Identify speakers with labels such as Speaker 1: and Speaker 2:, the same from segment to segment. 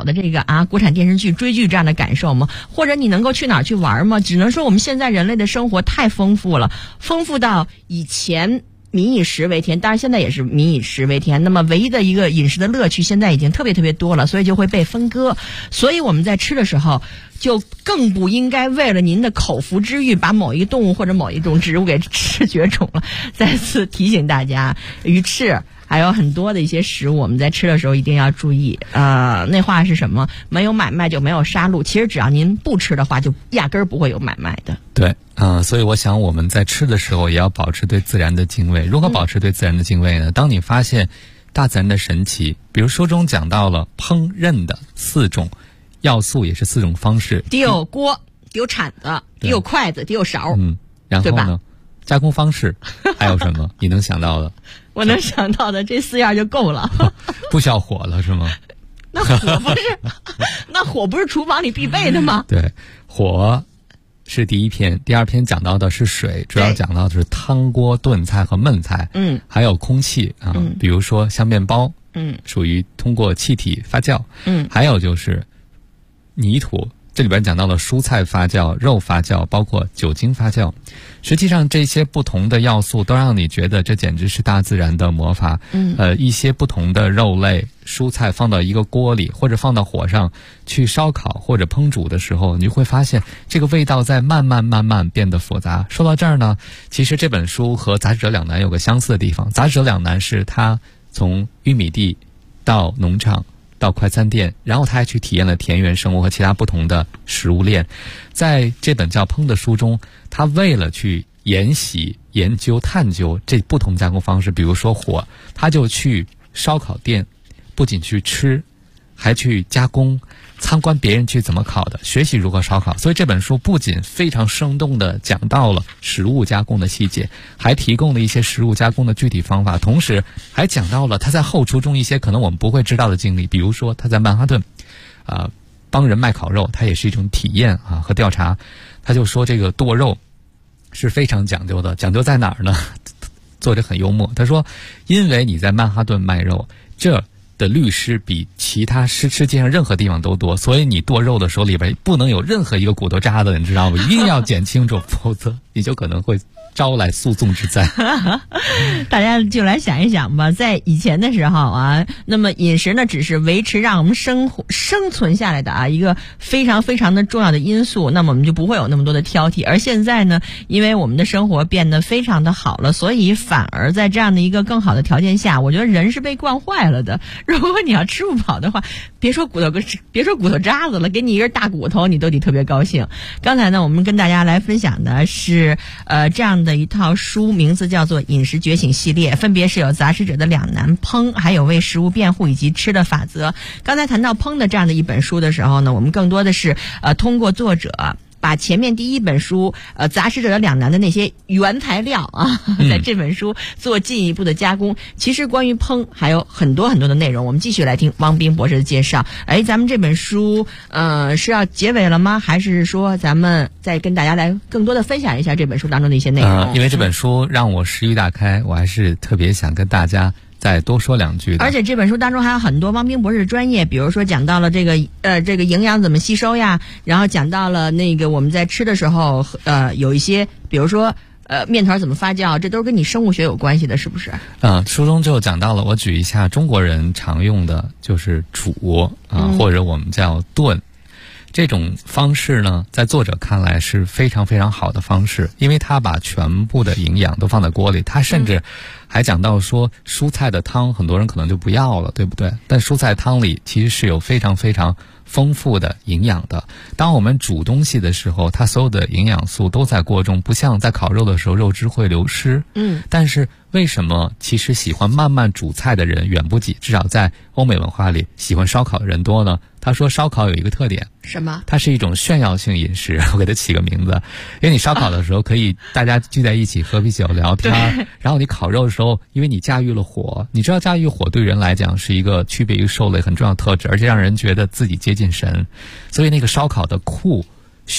Speaker 1: 的这个国产电视剧追剧这样的感受吗？或者你能够去哪儿去玩吗？只能说我们现在人类的生活太丰富了，丰富到以前民以食为天，当然现在也是民以食为天，那么唯一的一个饮食的乐趣现在已经特别特别多了，所以就会被分割。所以我们在吃的时候就更不应该为了您的口腹之欲把某一个动物或者某一种植物给吃绝种了。再次提醒大家，鱼翅还有很多的一些食物，我们在吃的时候一定要注意。那话是什么？没有买卖就没有杀戮。其实只要您不吃的话，就压根儿不会有买卖的。
Speaker 2: 对，所以我想我们在吃的时候也要保持对自然的敬畏。如何保持对自然的敬畏呢？当你发现大自然的神奇，比如书中讲到了烹饪的4种要素，也是4种方式。
Speaker 1: 得有锅，得有铲子，得有筷子，得有勺。
Speaker 2: 然后呢，加工方式还有什么？你能想到的？
Speaker 1: 我能想到的这4样就够了。
Speaker 2: 不需要火了是吗？
Speaker 1: 那火不是厨房里必备的吗？
Speaker 2: 对，火是第一篇，第2篇讲到的是水，主要讲到的是汤锅炖菜和焖菜。还有空气比如说像面包，属于通过气体发酵。还有就是泥土，这里边讲到了蔬菜发酵、肉发酵，包括酒精发酵。实际上这些不同的要素都让你觉得这简直是大自然的魔法。一些不同的肉类、蔬菜放到一个锅里，或者放到火上去烧烤或者烹煮的时候，你会发现这个味道在慢慢变得复杂。说到这儿呢，其实这本书和杂志者两难有个相似的地方。杂志者两难是他从玉米地到农场到快餐店，然后他还去体验了田园生活和其他不同的食物链。在这本叫《烹》的书中，他为了去研习、研究、探究这不同加工方式，比如说火，他就去烧烤店，不仅去吃，还去加工，参观别人去怎么烤的，学习如何烧烤。所以这本书不仅非常生动地讲到了食物加工的细节，还提供了一些食物加工的具体方法，同时还讲到了他在后厨中一些可能我们不会知道的经历。比如说他在曼哈顿帮人卖烤肉，它也是一种体验和调查。他就说这个剁肉是非常讲究的，讲究在哪儿呢？作者很幽默，他说因为你在曼哈顿卖肉，这的律师比其他世界上任何地方都多，所以你剁肉的时候里边不能有任何一个骨头渣子，你知道吗？一定要剪清楚，否则你就可能会招来诉讼之灾。
Speaker 1: 大家就来想一想吧，在以前的时候那么饮食呢只是维持让我们生存下来的一个非常非常的重要的因素，那么我们就不会有那么多的挑剔。而现在呢，因为我们的生活变得非常的好了，所以反而在这样的一个更好的条件下，我觉得人是被惯坏了的。如果你要吃不饱的话，别说骨头渣子了，给你一根大骨头你都得特别高兴。刚才呢，我们跟大家来分享的是这样的一套书，名字叫做《饮食觉醒》系列，分别是有杂食者的两难烹，还有为食物辩护以及吃的法则。刚才谈到烹的这样的一本书的时候呢，我们更多的是通过作者把前面第1本书杂食者的两难的那些原材料在这本书做进一步的加工。其实关于烹还有很多很多的内容，我们继续来听汪斌博士的介绍。咱们这本书是要结尾了吗？还是说咱们再跟大家来更多的分享一下这本书当中的一些内容？
Speaker 2: 因为这本书让我食欲大开，我还是特别想跟大家再多说2句的。
Speaker 1: 而且这本书当中还有很多汪斌博士的专业，比如说讲到了这个营养怎么吸收呀，然后讲到了那个我们在吃的时候有一些比如说面团怎么发酵，这都是跟你生物学有关系的，是不是？
Speaker 2: 书中就讲到了，我举一下中国人常用的就是煮或者我们叫炖。这种方式呢，在作者看来是非常非常好的方式，因为他把全部的营养都放在锅里。他甚至还讲到说，蔬菜的汤很多人可能就不要了，对不对？但蔬菜汤里其实是有非常非常丰富的营养的。当我们煮东西的时候，它所有的营养素都在锅中，不像在烤肉的时候肉汁会流失。但是为什么其实喜欢慢慢煮菜的人远不及，至少在欧美文化里喜欢烧烤的人多呢？他说烧烤有一个特点，
Speaker 1: 什么？
Speaker 2: 它是一种炫耀性饮食，我给它起个名字，因为你烧烤的时候可以大家聚在一起喝啤酒聊天，然后你烤肉的时候，因为你驾驭了火，你知道驾驭火对人来讲是一个区别于兽类很重要的特质，而且让人觉得自己接近神，所以那个烧烤的酷炫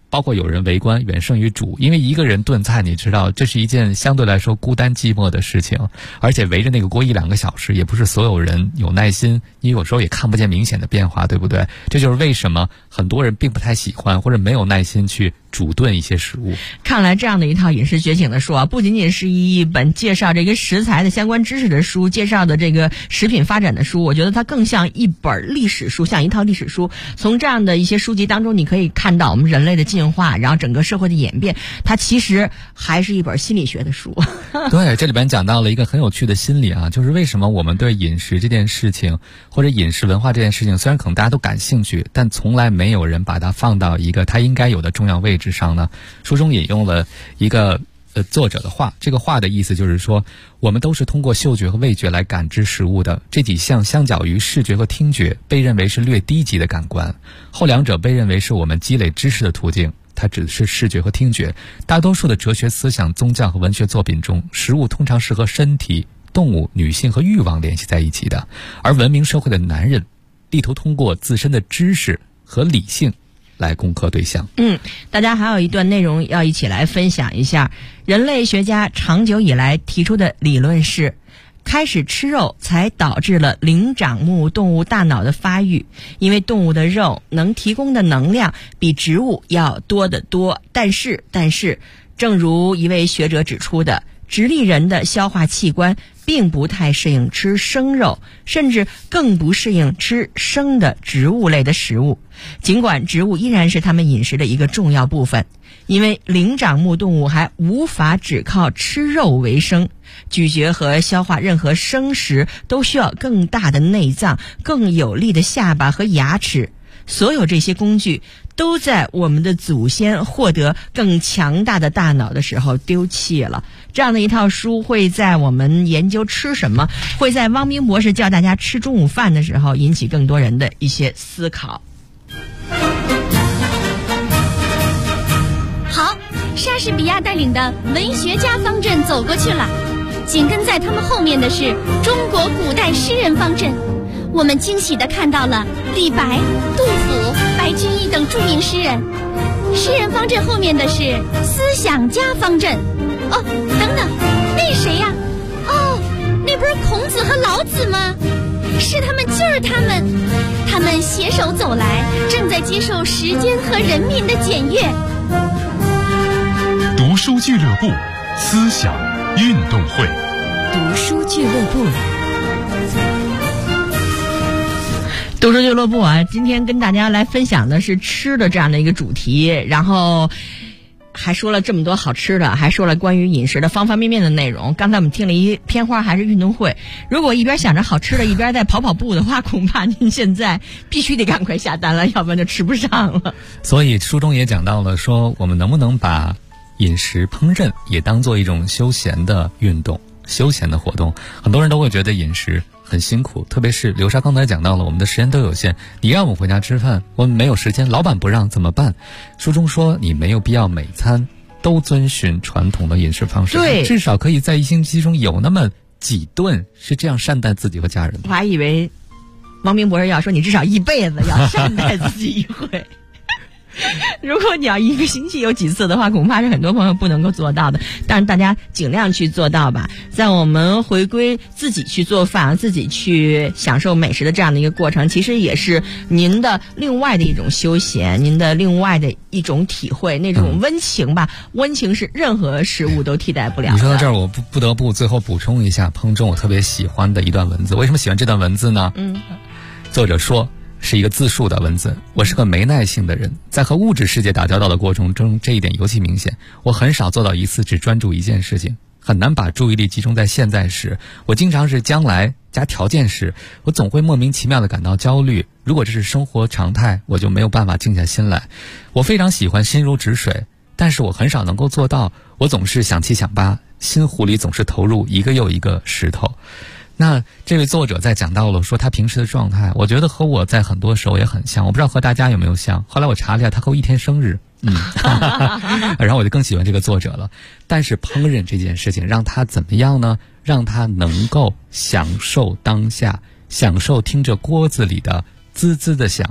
Speaker 2: 包括有人围观远胜于煮，因为一个人炖菜，你知道这是一件相对来说孤单寂寞的事情，而且围着那个锅1-2个小时，也不是所有人有耐心，你有时候也看不见明显的变化，对不对？这就是为什么很多人并不太喜欢或者没有耐心去煮炖一些食物。
Speaker 1: 看来这样的一套饮食觉醒的书啊，不仅仅是一本介绍这个食材的相关知识的书，介绍的这个食品发展的书，我觉得它更像一本历史书，像一套历史书。从这样的一些书籍当中，你可以看到我们人类的进化，然后整个社会的演变，它其实还是一本心理学的书。
Speaker 2: 对，这里边讲到了一个很有趣的心理啊，就是为什么我们对饮食这件事情或者饮食文化这件事情，虽然可能大家都感兴趣，但从来没有人把它放到一个它应该有的重要位置上呢。书中引用了一个作者的话，这个话的意思就是说，我们都是通过嗅觉和味觉来感知食物的，这几项相较于视觉和听觉被认为是略低级的感官，后两者被认为是我们积累知识的途径。它只是视觉和听觉。大多数的哲学思想、宗教和文学作品中，食物通常是和身体、动物、女性和欲望联系在一起的，而文明社会的男人力图通过自身的知识和理性来攻克对象。
Speaker 1: 大家还有一段内容要一起来分享一下。人类学家长久以来提出的理论是，开始吃肉才导致了灵长目动物大脑的发育，因为动物的肉能提供的能量比植物要多得多。但是，正如一位学者指出的，直立人的消化器官并不太适应吃生肉，甚至更不适应吃生的植物类的食物，尽管植物依然是它们饮食的一个重要部分。因为灵长目动物还无法只靠吃肉为生，咀嚼和消化任何生食都需要更大的内脏、更有力的下巴和牙齿。所有这些工具都在我们的祖先获得更强大的大脑的时候丢弃了。这样的一套书会在我们研究吃什么，会在汪冰博士教大家吃中午饭的时候引起更多人的一些思考。
Speaker 3: 好，莎士比亚带领的文学家方阵走过去了，紧跟在他们后面的是中国古代诗人方阵。我们惊喜地看到了李白、杜甫、白居易等著名诗人。诗人方阵后面的是思想家方阵。哦，等等，那谁呀？哦，那不是孔子和老子吗？是他们，就是他们，他们携手走来，正在接受时间和人民的检阅。
Speaker 4: 读书俱乐部思想运动会。
Speaker 3: 读书俱乐部。
Speaker 1: 读书俱乐部啊，今天跟大家来分享的是吃的这样的一个主题，然后还说了这么多好吃的，还说了关于饮食的方方面面的内容。刚才我们听了一片花还是运动会，如果一边想着好吃的一边在跑步的话，恐怕您现在必须得赶快下单了，要不然就吃不上了。
Speaker 2: 所以书中也讲到了说，我们能不能把饮食烹饪也当做一种休闲的运动、休闲的活动。很多人都会觉得饮食很辛苦，特别是刘莎刚才讲到了，我们的时间都有限，你让我们回家吃饭，我们没有时间，老板不让怎么办？书中说你没有必要每餐都遵循传统的饮食方式，
Speaker 1: 对，
Speaker 2: 至少可以在一星期中有那么几顿是这样善待自己和家人的。
Speaker 1: 我还以为汪冰博士要说你至少一辈子要善待自己一回。如果你要一个星期有几次的话，恐怕是很多朋友不能够做到的，但是大家尽量去做到吧。在我们回归自己去做饭、自己去享受美食的这样的一个过程，其实也是您的另外的一种休闲，您的另外的一种体会，那种温情吧。温情是任何食物都替代不了的。
Speaker 2: 你说到这儿，我不得不最后补充一下烹中我特别喜欢的一段文字。为什么喜欢这段文字呢？作者说是一个自述的文字。我是个没耐性的人，在和物质世界打交道的过程中，这一点尤其明显。我很少做到一次只专注一件事情，很难把注意力集中在现在时。我经常是将来加条件时，我总会莫名其妙地感到焦虑。如果这是生活常态，我就没有办法静下心来。我非常喜欢心如止水，但是我很少能够做到。我总是想七想八，心湖里总是投入一个又一个石头。那这位作者在讲到了说他平时的状态，我觉得和我在很多时候也很像，我不知道和大家有没有像。后来我查了一下，他和我一天生日，然后我就更喜欢这个作者了。但是烹饪这件事情让他怎么样呢？让他能够享受当下，享受听着锅子里的滋滋的响，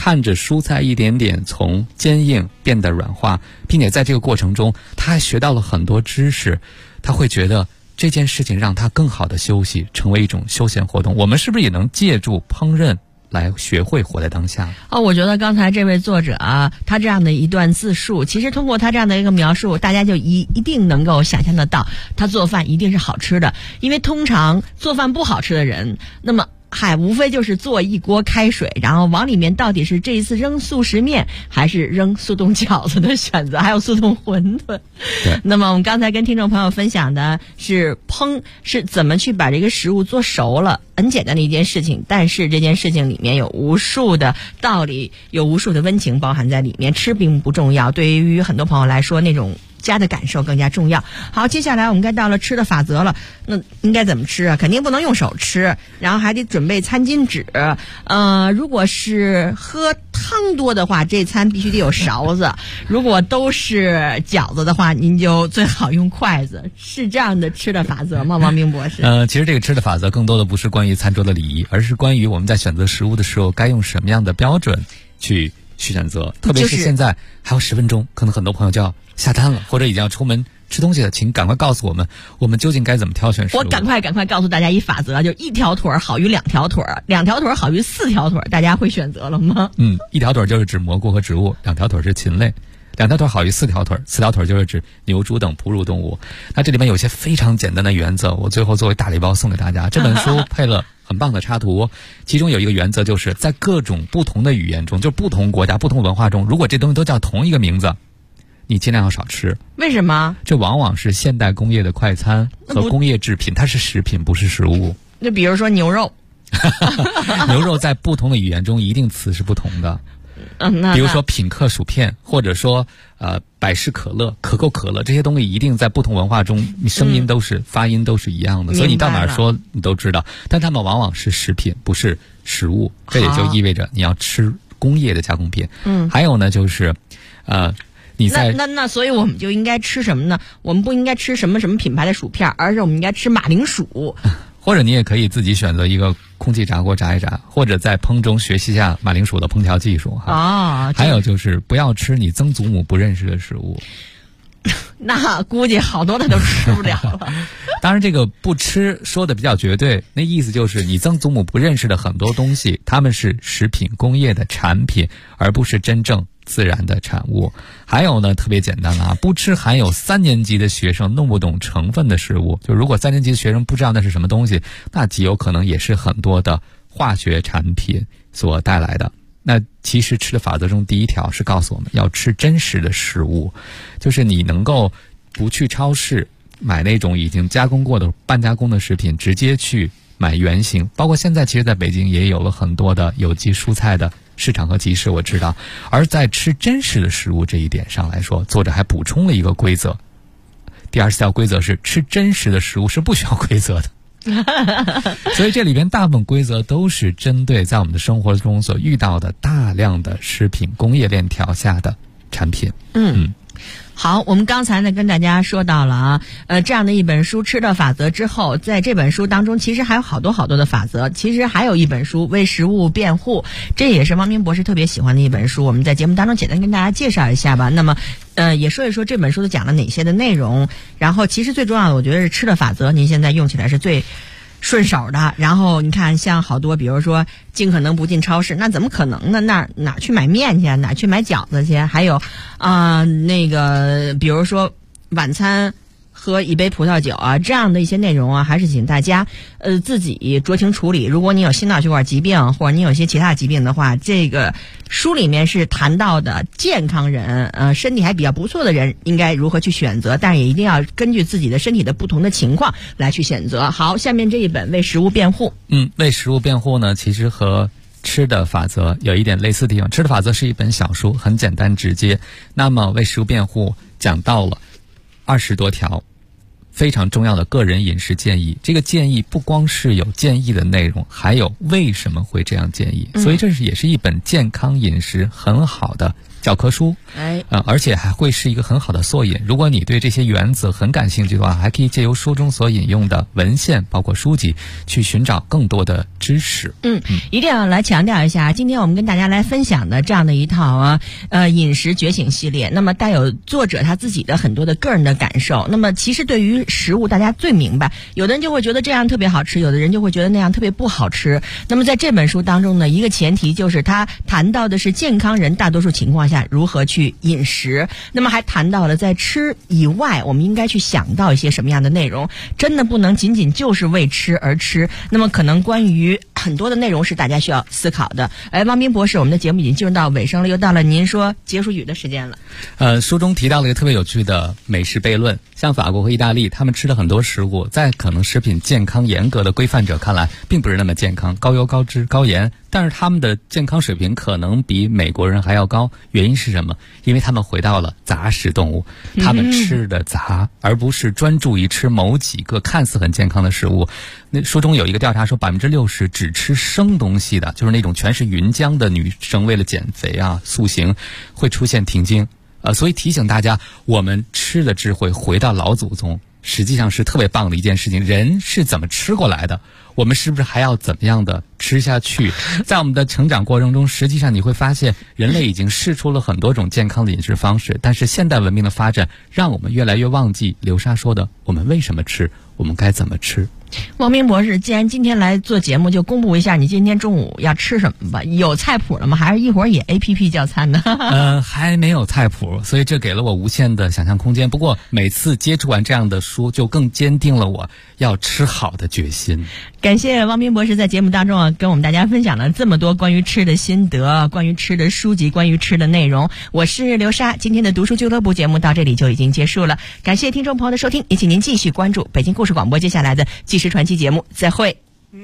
Speaker 2: 看着蔬菜一点点从坚硬变得软化，并且在这个过程中他还学到了很多知识，他会觉得这件事情让他更好的休息，成为一种休闲活动。我们是不是也能借助烹饪来学会活在当下？
Speaker 1: 我觉得刚才这位作者啊，他这样的一段自述，其实通过他这样的一个描述，大家就一定能够想象得到，他做饭一定是好吃的。因为通常做饭不好吃的人，那么无非就是做一锅开水，然后往里面到底是这一次扔速食面还是扔速冻饺子的选择，还有速冻馄饨。那么我们刚才跟听众朋友分享的是是怎么去把这个食物做熟了，很简单的一件事情，但是这件事情里面有无数的道理，有无数的温情包含在里面。吃并不重要，对于很多朋友来说，那种家的感受更加重要。好，接下来我们该到了吃的法则了。那应该怎么吃啊？肯定不能用手吃，然后还得准备餐巾纸。如果是喝汤多的话，这餐必须得有勺子；如果都是饺子的话，您就最好用筷子。是这样的吃的法则吗，王明博士？
Speaker 2: 其实这个吃的法则更多的不是关于餐桌的礼仪，而是关于我们在选择食物的时候该用什么样的标准去选择。特别是现在还有10分钟，可能很多朋友就要下单了，或者已经要出门吃东西了，请赶快告诉我们究竟该怎么挑选食物。
Speaker 1: 我赶快告诉大家一法则，就1条腿好于2条腿，2条腿好于4条腿，大家会选择了吗
Speaker 2: ？1条腿就是指蘑菇和植物，2条腿是禽类，2条腿好于4条腿，4条腿就是指牛猪等哺乳动物。那这里面有些非常简单的原则，我最后作为大礼包送给大家。这本书配了很棒的插图，其中有一个原则，就是在各种不同的语言中，就不同国家不同文化中，如果这东西都叫同一个名字，你尽量要少吃。
Speaker 1: 为什么？
Speaker 2: 这往往是现代工业的快餐和工业制品，它是食品不是食物。
Speaker 1: 就比如说牛肉
Speaker 2: 牛肉在不同的语言中一定词是不同的。比如说品客薯片，或者说百事可乐、可口可乐，这些东西一定在不同文化中，你声音都是发音都是一样的，所以你到哪儿说你都知道。但它们往往是食品，不是食物，这也就意味着你要吃工业的加工品。还有呢，就是你在
Speaker 1: 那所以我们就应该吃什么呢？我们不应该吃什么品牌的薯片，而是我们应该吃马铃薯。
Speaker 2: 或者你也可以自己选择一个空气炸锅炸一炸，或者在烹中学习一下马铃薯的烹调技术哈。还有就是不要吃你曾祖母不认识的食物。
Speaker 1: 那估计好多他都吃不了了。
Speaker 2: 当然这个不吃说的比较绝对，那意思就是你曾祖母不认识的很多东西，它们是食品工业的产品，而不是真正自然的产物。还有呢，特别简单了不吃含有3年级的学生弄不懂成分的食物。就如果3年级的学生不知道那是什么东西，那极有可能也是很多的化学产品所带来的。那其实吃的法则中第1条是告诉我们要吃真实的食物，就是你能够不去超市买那种已经加工过的半加工的食品，直接去买原型。包括现在其实在北京也有了很多的有机蔬菜的市场和集市，我知道。而在吃真实的食物这一点上来说，作者还补充了一个规则，第24条规则是吃真实的食物是不需要规则的。所以这里边大部分规则都是针对在我们的生活中所遇到的大量的食品供应链条下的产品。
Speaker 1: 好，我们刚才呢跟大家说到了这样的一本书《吃的法则》之后，在这本书当中其实还有好多的法则。其实还有一本书《为食物辩护》，这也是王明博士特别喜欢的一本书，我们在节目当中简单跟大家介绍一下吧。那么也说一说这本书讲了哪些的内容，然后其实最重要的我觉得是吃的法则，您现在用起来是最顺手的。然后你看像好多比如说尽可能不进超市，那怎么可能呢？哪去买面去，哪去买饺子去？还有那个比如说晚餐喝一杯葡萄酒这样的一些内容还是请大家自己酌情处理。如果你有心脑血管疾病，或者你有一些其他疾病的话，这个书里面是谈到的健康人身体还比较不错的人应该如何去选择，但也一定要根据自己的身体的不同的情况来去选择。好，下面这一本《为食物辩护》。
Speaker 2: 为食物辩护呢，其实和吃的法则有一点类似的地方。吃的法则是一本小书，很简单直接。那么为食物辩护讲到了20多条非常重要的个人饮食建议。这个建议不光是有建议的内容，还有为什么会这样建议，所以这也是一本健康饮食很好的教科书，而且还会是一个很好的索引。如果你对这些原则很感兴趣的话，还可以借由书中所引用的文献，包括书籍，去寻找更多的知识。
Speaker 1: 一定要来强调一下，今天我们跟大家来分享的这样的一套饮食觉醒系列，那么带有作者他自己的很多的个人的感受。那么其实对于食物大家最明白，有的人就会觉得这样特别好吃，有的人就会觉得那样特别不好吃。那么在这本书当中呢，一个前提就是他谈到的是健康人大多数情况下如何去饮食，那么还谈到了在吃以外我们应该去想到一些什么样的内容，真的不能仅仅就是为吃而吃。那么可能关于很多的内容是大家需要思考的。汪斌博士，我们的节目已经进入到尾声了，又到了您说结束语的时间了。
Speaker 2: 书中提到了一个特别有趣的美食悖论，像法国和意大利，他们吃的很多食物，在可能食品健康严格的规范者看来并不是那么健康，高油高脂高盐，但是他们的健康水平可能比美国人还要高。原因是什么？因为他们回到了杂食动物，他们吃的杂，而不是专注于吃某几个看似很健康的食物。那书中有一个调查说，60%只吃生东西的，就是那种全是云浆的女生，为了减肥塑形会出现停经。所以提醒大家，我们吃的智慧回到老祖宗，实际上是特别棒的一件事情。人是怎么吃过来的，我们是不是还要怎么样的吃下去？在我们的成长过程中，实际上你会发现人类已经试出了很多种健康的饮食方式，但是现代文明的发展让我们越来越忘记流沙说的我们为什么吃，我们该怎么吃。
Speaker 1: 汪斌博士，既然今天来做节目，就公布一下你今天中午要吃什么吧。有菜谱了吗？还是一会儿也 APP 叫餐呢？
Speaker 2: 还没有菜谱，所以这给了我无限的想象空间。不过每次接触完这样的书，就更坚定了我要吃好的决心。
Speaker 1: 感谢汪斌博士在节目当中跟我们大家分享了这么多关于吃的心得，关于吃的书籍，关于吃的内容。我是刘莎，今天的读书俱乐部节目到这里就已经结束了。感谢听众朋友的收听，也请您继续关注北京故事广播接下来的纪实传奇节目，再会。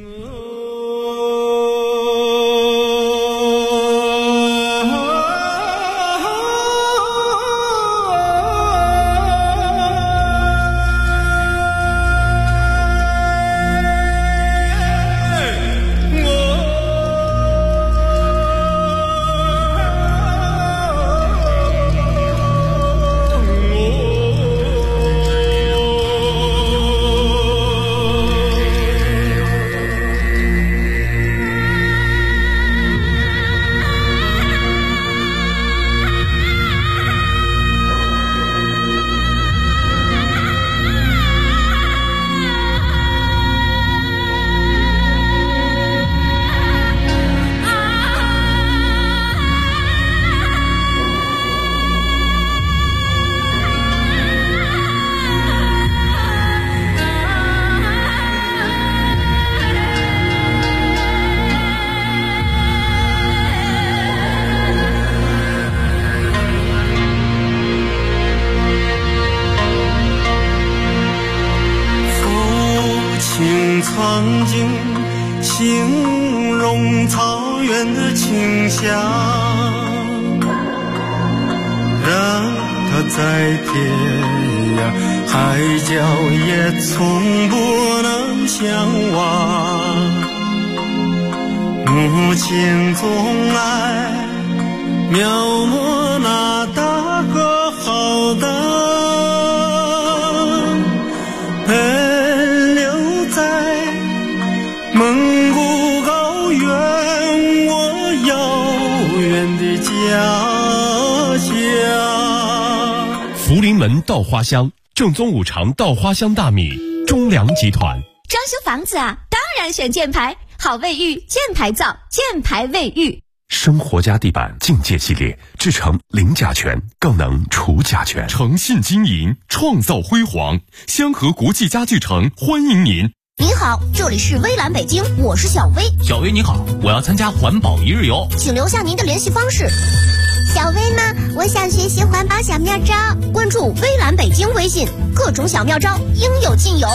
Speaker 5: 曾经形容草原的清香，让它在天涯海角也从不能相忘。母亲总爱描摹那大河浩荡，奔流在蒙古高原，我遥远的家乡。
Speaker 4: 福临门稻花香，正宗五常稻花香大米，中粮集团。
Speaker 3: 装修房子啊，当然选箭牌，好卫浴，箭牌造，箭牌卫浴。
Speaker 4: 生活家地板境界系列，制成零甲醛，更能除甲醛。诚信经营，创造辉煌。香河国际家具城欢迎您。
Speaker 6: 您好，这里是微蓝北京，我是小薇。
Speaker 7: 小薇你好，我要参加环保一日游，
Speaker 6: 请留下您的联系方式。
Speaker 8: 小薇吗？我想学习环保小妙招，
Speaker 6: 关注微蓝北京微信，各种小妙招应有尽有。